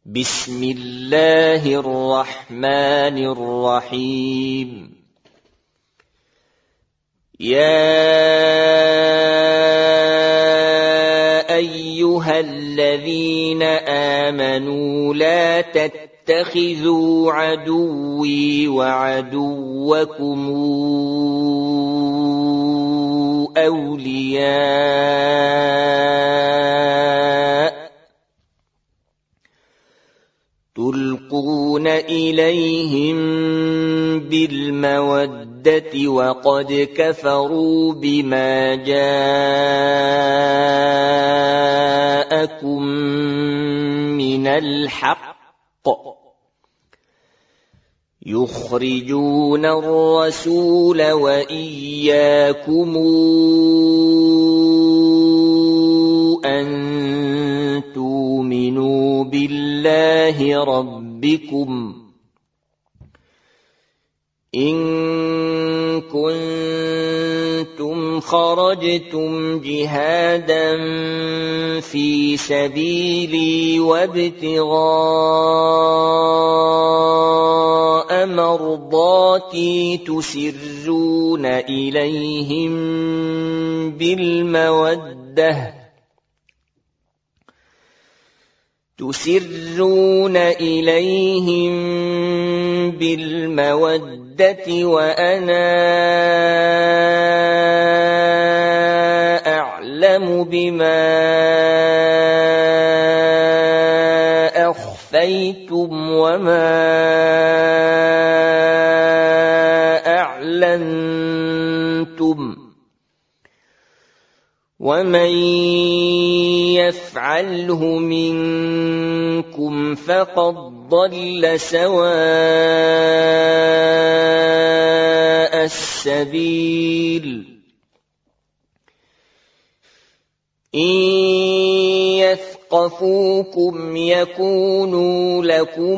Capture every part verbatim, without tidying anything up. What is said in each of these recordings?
بسم الله الرحمن الرحيم. يا أيها الذين آمنوا لا تتخذوا عدوي وعدوكم أولياء تلقون إليهم بالمودة وقد كفروا بما جاءكم من الحق يخرجون الرسول وإياكم أن تؤمنوا بالله ربكم إن كنتم خرجتم جهادا في سبيلي وابتغاء مرضاتي تسرون إليهم بالمودة تسرون إليهم بالمودة وأنا أعلم بما أخفيتم وما أعلنتم ومن يفعله منكم فقد ضل سواء السبيل. إن يثقفوكم يكونوا لكم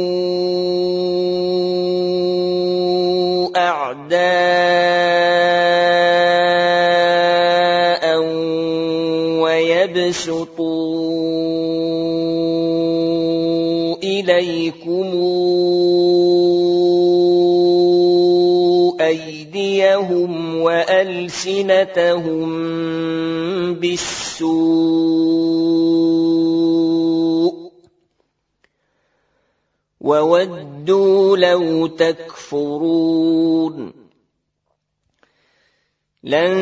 أعداء ويبسطوا إليكم أيديهم وألسنتهم بالسوء وودوا لو تكفرون. لن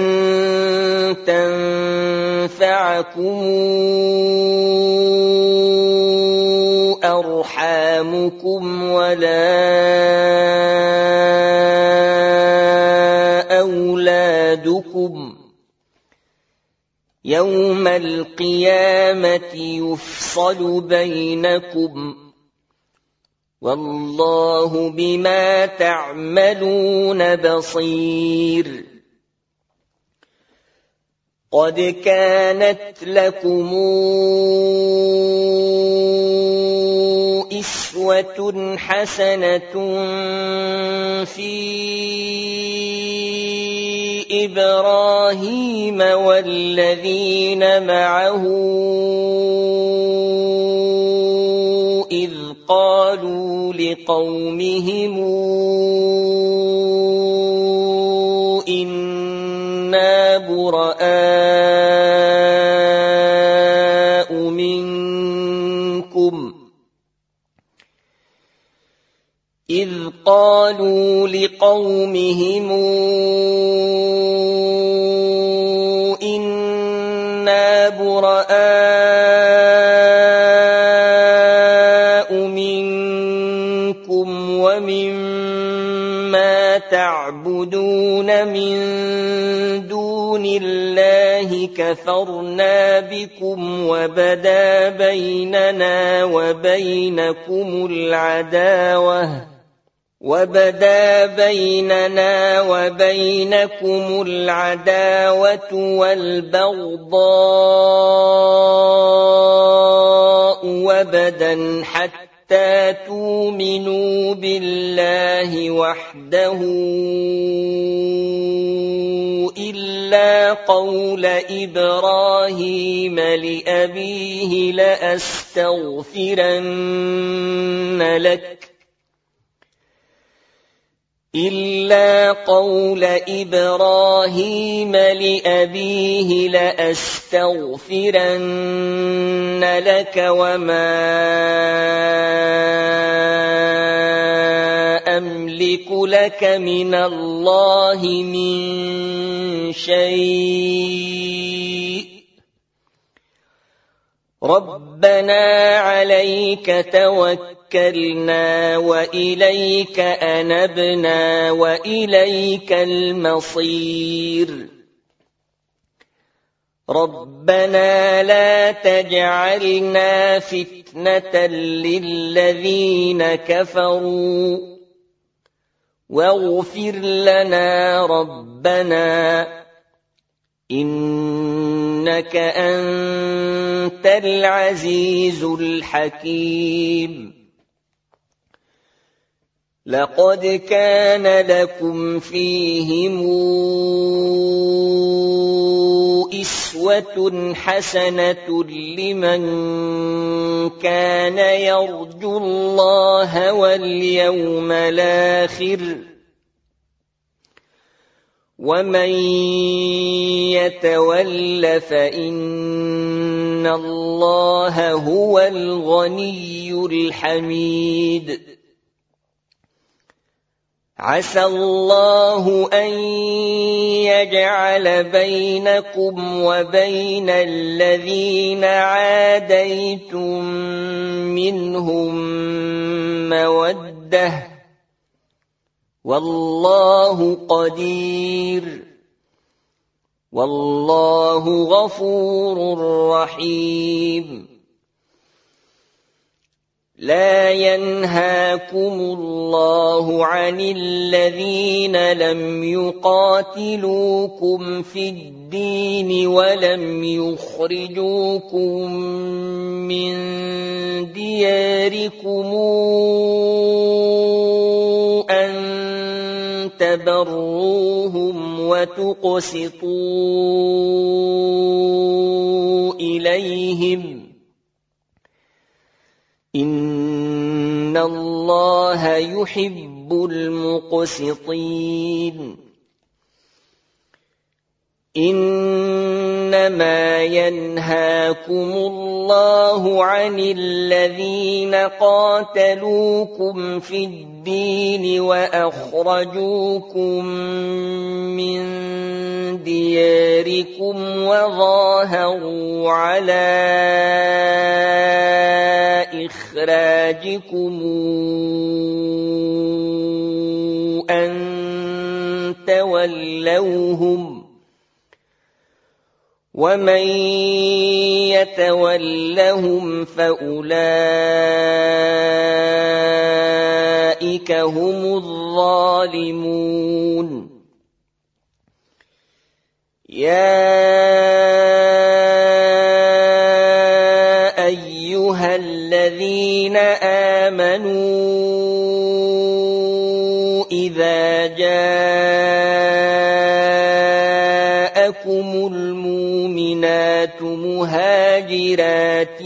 تنفعكم أرحامكم ولا أولادكم يوم القيامة يفصل بينكم والله بما تعملون بصير. قد كانت لكم أسوة حسنة في إبراهيم والذين معه إذ قالوا لقومهم إنا براء منكم إذ قالوا لقومهم إنا براء منكم ومما تعبدون من دون الله كفرنا بكم وبدا بيننا وبينكم العداوة وبدا بيننا وبينكم العداوة والبغضاء وبدا حتى حتى تؤمنوا بالله وحده إلا قول إبراهيم لأبيه لأستغفرن لك إلا قول إبراهيم لأبيه لأستغفرن لك وما أملك لك من الله من شيء ربنا عليك توكلنا وإليك أنبنا وإليك المصير ربنا لا تجعلنا فتنة للذين كفروا واغفر لنا ربنا إنك أنت العزيز الحكيم لقد كان لكم فيهم أسوة حسنة لمن كان يرجو الله واليوم الآخر ومن يتول فإن الله هو الغني الحميد عسى الله أن يجعل بينكم وبين الذين عاديتم منهم مودة والله قدير والله غفور رحيم لا ينهاكم الله عن الذين لم يقاتلوكم في الدين ولم يخرجوكم من دياركم أن تبروهم وتقسطوا إليهم إن الله يحب المقسطين إنما ينهاكم الله عن الذين قاتلوكم في الدين وأخرجوكم من دياركم وظاهروا على إخراجكم أن تولوهم ومن يتولهم فأولئك هم الظالمون يا أيها الذين آمنوا إذا جاءكم المؤمنات مهاجرات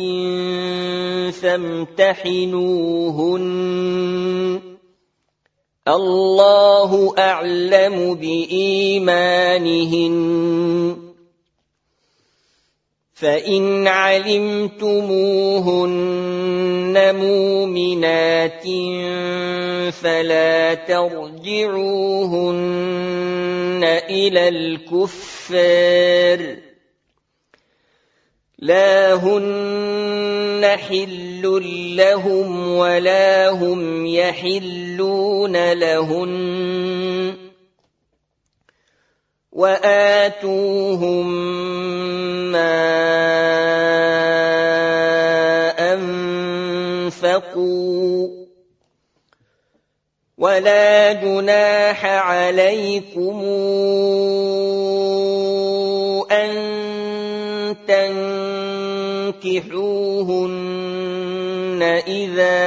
فامتحنوهن الله أعلم بإيمانهن فإن علمتموهن مؤمنات فلا ترجعوهن إلى الكفار لا هن حل لهم ولا هم يحلون لهن وآتوهم ما أنفقوا ولا جناح عليكم أن تنكحوهن إذا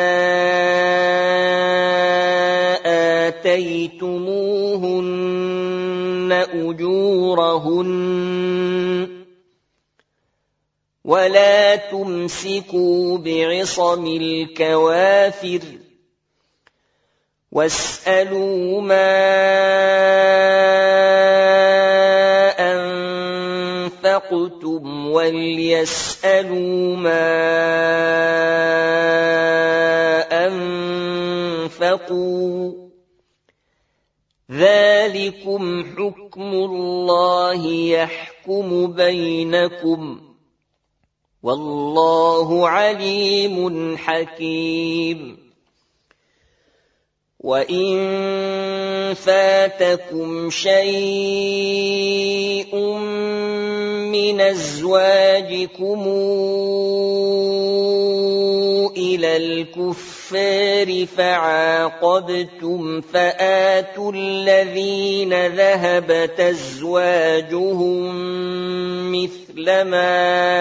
آتيتموهن أجورهن ولا تمسكوا بعصم الكوافر واسألوا ما أنفقتم وليسألوا ما أنفقوا ذلكم حكم الله يحكم بينكم والله عليم حكيم. وإن فاتكم شيء من أزواجكم إلى الكفار فعاقبتم فآتوا الذين ذهبت أزواجهم مثل ما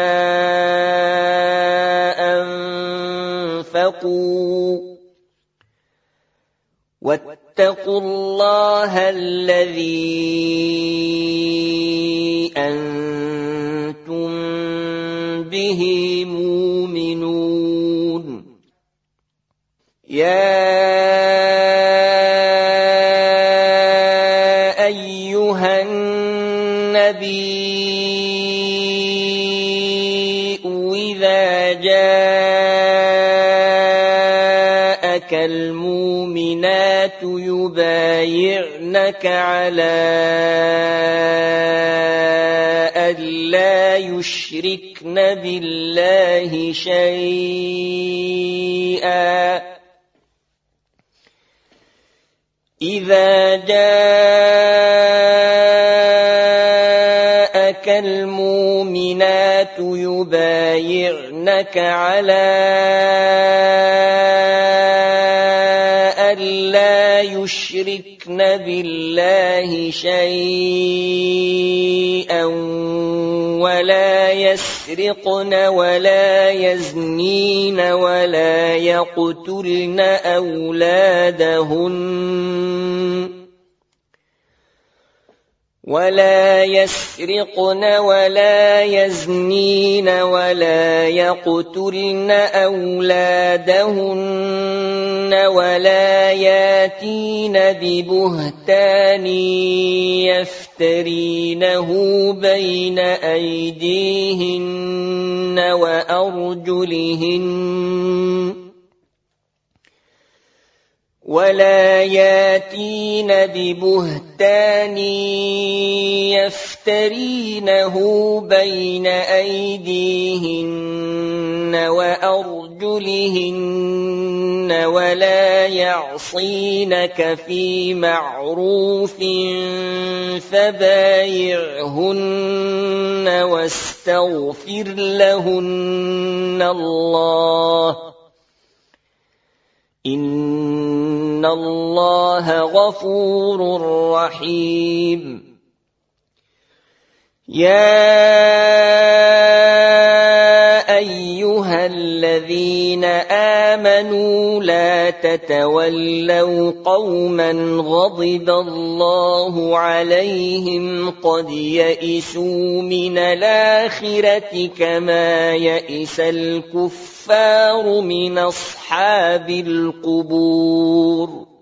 أنفقوا واتقوا الله الذي أنتم به مؤمنون. يا أيها النبي إذا جاءك المؤمنات يبايعنك على ألا يشركن بالله شيئا إذا جاءك المؤمنات يبايعنك على ألا يشركن بالله شيئا ولا يسرقن ولا يزنين ولا يقتلن أولادهن ولا يسرقن ولا يزنين ولا يقتلن أولادهن ولا ياتين ببهتان يفترينه بين أيديهن وأرجلهن ولا ياتين ببهتان يفترينه بين أيديهن وأرجلهن ولا يعصينك في معروف فبايعهن واستغفر لهن الله إن الله غفور رحيم. يا أيها الذين آمنوا لا تتولوا قوما غضب الله عليهم قد يئسوا من الآخرة كما يئس الكفار من أصحاب القبور.